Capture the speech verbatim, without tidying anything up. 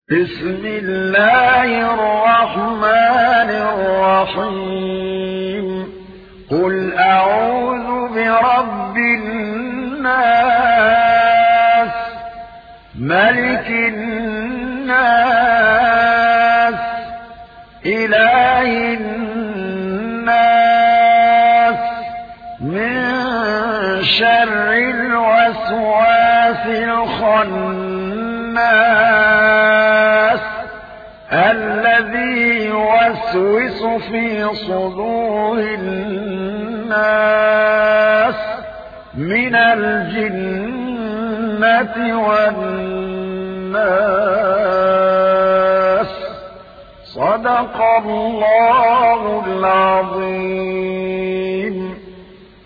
بسم الله الرحمن الرحيم قل أعوذ برب الناس ملك الناس إله الناس من شر الوسواس الخناس الذي يوسوس في صدور الناس من الجنة والناس صدق الله العظيم.